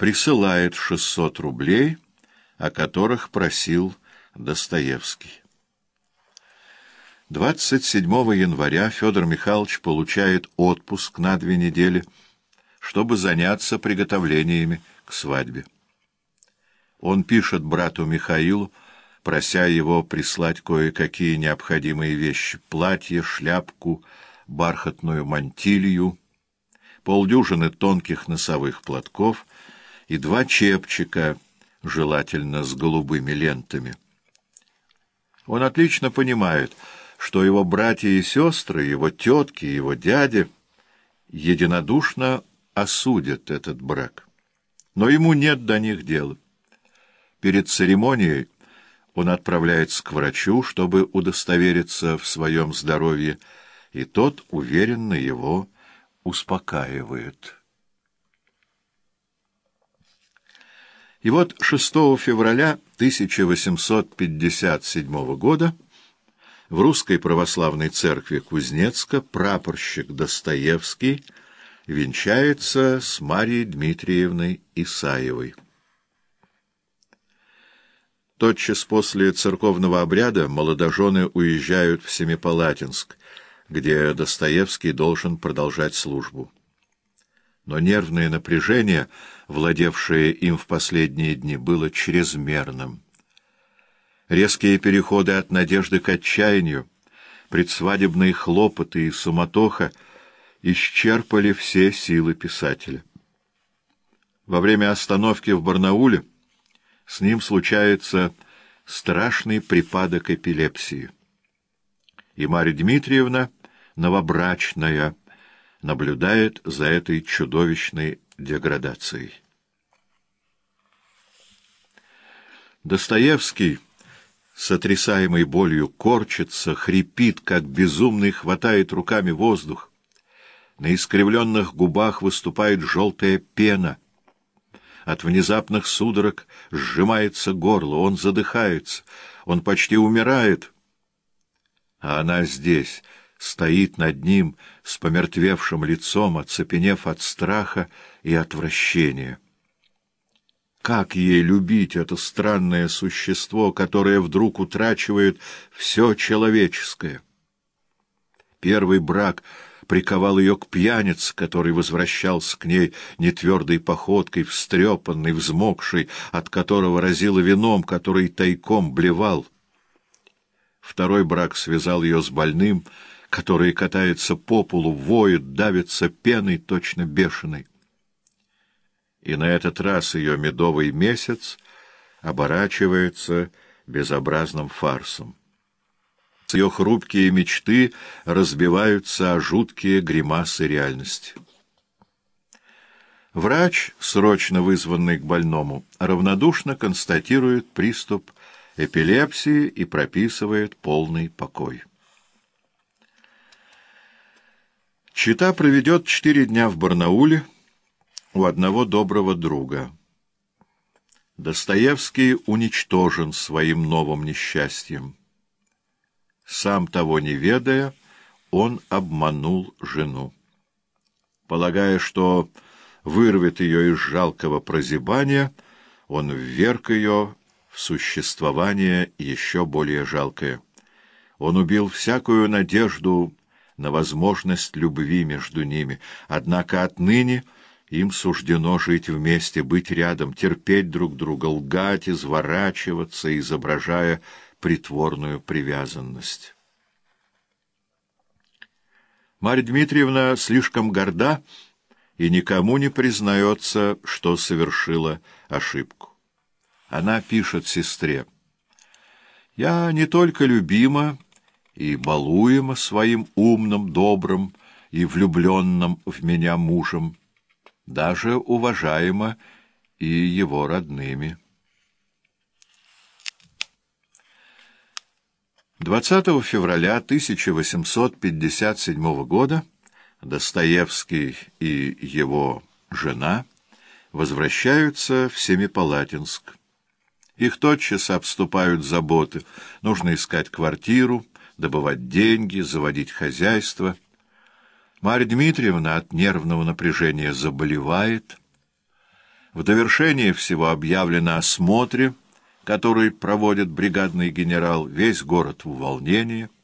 присылает 600 рублей, о которых просил Достоевский. 27 января Федор Михайлович получает отпуск на 2 недели, чтобы заняться приготовлениями к свадьбе. Он пишет брату Михаилу, прося его прислать кое-какие необходимые вещи: платье, шляпку, бархатную мантилью, полдюжины тонких носовых платков и 2 чепчика, желательно с голубыми лентами. Он отлично понимает, что его братья и сестры, его тетки, его дяди единодушно осудят этот брак. Но ему нет до них дела. Перед церемонией он отправляется к врачу, чтобы удостовериться в своем здоровье, и тот уверенно его успокаивает. И вот 6 февраля 1857 года в Русской Православной Церкви Кузнецка прапорщик Достоевский венчается с Марьей Дмитриевной Исаевой. Тотчас после церковного обряда молодожены уезжают в Семипалатинск, где Достоевский должен продолжать службу. Но нервное напряжение, владевшее им в последние дни, было чрезмерным. Резкие переходы от надежды к отчаянию, предсвадебные хлопоты и суматоха исчерпали все силы писателя. Во время остановки в Барнауле с ним случается страшный припадок эпилепсии. И Марья Дмитриевна, новобрачная, наблюдает за этой чудовищной деградацией. Достоевский, сотрясаемый болью, корчится, хрипит, как безумный, хватает руками воздух. На искривленных губах выступает желтая пена. От внезапных судорог сжимается горло, он задыхается, он почти умирает. А она здесь, стоит над ним с помертвевшим лицом, оцепенев от страха и отвращения. Как ей любить это странное существо, которое вдруг утрачивает все человеческое? Первый брак приковал ее к пьянице, который возвращался к ней нетвердой походкой, встрепанный, взмокший, от которого разило вином, который тайком блевал. Второй брак связал ее с больным, который катается по полу, воет, давится пеной, точно бешеный. И на этот раз ее медовый месяц оборачивается безобразным фарсом. Ее хрупкие мечты разбиваются о жуткие гримасы реальности. Врач, срочно вызванный к больному, равнодушно констатирует приступ эпилепсии и прописывает полный покой. Чета проведет 4 дня в Барнауле у одного доброго друга. Достоевский уничтожен своим новым несчастьем. Сам того не ведая, он обманул жену. Полагая, что вырвет ее из жалкого прозябания, он вверг ее в существование еще более жалкое. Он убил всякую надежду на возможность любви между ними, однако отныне им суждено жить вместе, быть рядом, терпеть друг друга, лгать, изворачиваться, изображая притворную привязанность. Марья Дмитриевна слишком горда и никому не признается, что совершила ошибку. Она пишет сестре: «Я не только любима и балуема своим умным, добрым и влюбленным в меня мужем, даже уважаема и его родными». 20 февраля 1857 года Достоевский и его жена возвращаются в Семипалатинск. Их тотчас обступают заботы. Нужно искать квартиру, добывать деньги, заводить хозяйство. Марья Дмитриевна от нервного напряжения заболевает. В довершение всего объявлено о смотре, который проводит бригадный генерал, весь город в волнении.